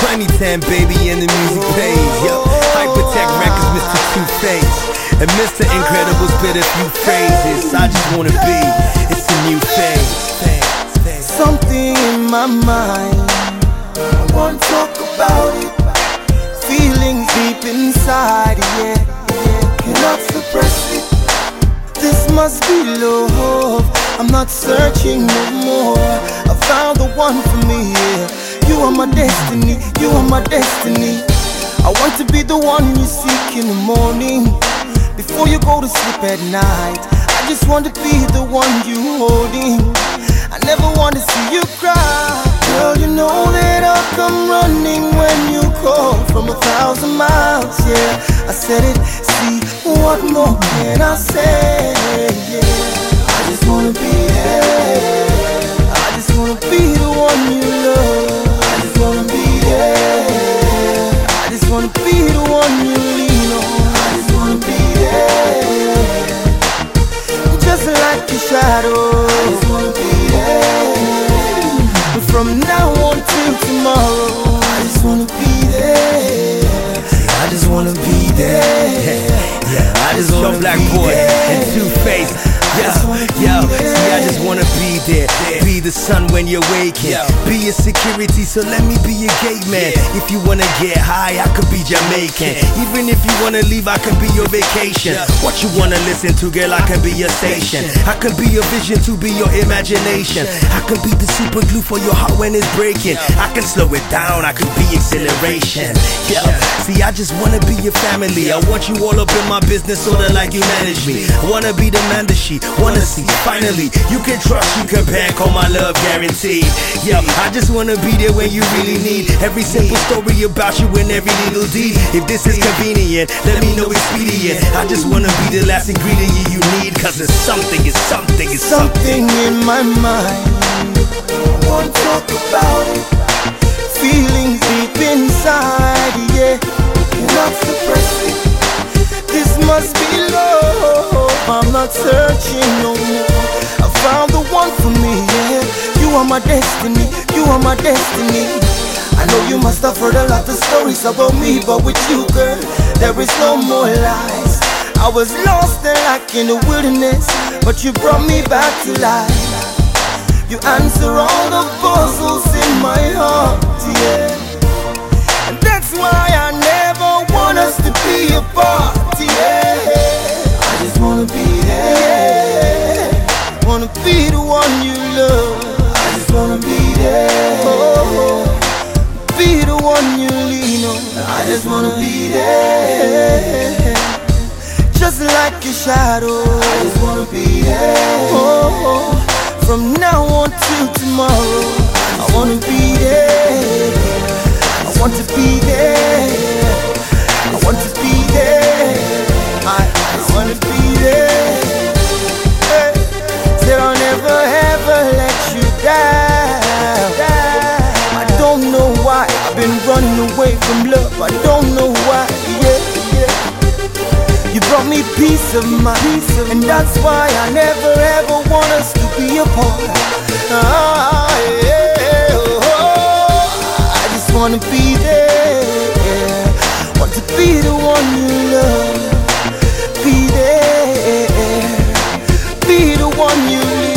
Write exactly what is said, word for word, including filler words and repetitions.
twenty ten, baby, and the music pays. Yo, Hypertech Records, Mister Two-Face, and Mister Incredible spit a few phrases. I just wanna be, it's a new phase. Something in my mind, I wanna talk about it. Feelings deep inside, yeah, yeah. Cannot suppress it. This must be love. I'm not searching no more. I found the one for me, yeah. You are my destiny, you are my destiny. I want to be the one you seek in the morning, before you go to sleep at night. I just want to be the one you holding. I never want to see you cry. Girl, you know that I'll come running when you call from a thousand miles, yeah. I said it, see, what more can I say, yeah. I just wanna be there. I just wanna be the one you love. I just wanna be there. I just wanna be the one you lean on. I just wanna be there, just like your shadow. I just wanna be there. From now on till tomorrow, I just wanna be there. I just wanna be there. Yeah, yeah. I just wanna Black be Boy there. And Two-Face. Yo, yo, see, I just wanna be there. Be the sun when you're waking. Be a security, so let me be your gate man. If you wanna get high, I could be Jamaican. Even if you wanna leave, I can be your vacation. What you wanna listen to, girl, I can be your station. I can be your vision to be your imagination. I can be the super glue for your heart when it's breaking. I can slow it down, I can be acceleration. Yo, see, I just wanna be your family. I want you all up in my business, sorta like you manage me. I wanna be the man that she wanna see. Finally, you can trust, you can bank on my love guaranteed. Yo, I just wanna be there when you really need. Every simple story about you and every little deed. If this is convenient, let me know expedient. I just wanna be the last ingredient you need. Cause it's something, it's something, it's something, something in my mind. I wanna talk about it. Feelings deep inside, yeah. Cannot suppress it. This must be love. I'm not searching no more. I found the one for me, yeah. You are my destiny, you are my destiny. I know you must have heard a lot of stories about me, but with you, girl, there is no more lies. I was lost and like in the wilderness, but you brought me back to life. You answer all the puzzles in my heart, yeah. And that's why I never want us to be apart, yeah. I just wanna be there. Wanna be the one you love. I just wanna be there. Oh, be the one you lean on. I just wanna be there, just like your shadow. I just wanna be there. Oh, from now on till tomorrow, I wanna be there. I want to be there. I want to be there. I, I wanna be there. Hey, said I'll never ever let you down. I don't know why I've been running away from love. I don't know why, yeah, yeah. You brought me peace of mind, and that's why I never ever want us to be apart. Ah, yeah, oh, I just wanna be there, yeah. Want to be the one you love. Be there, be the one you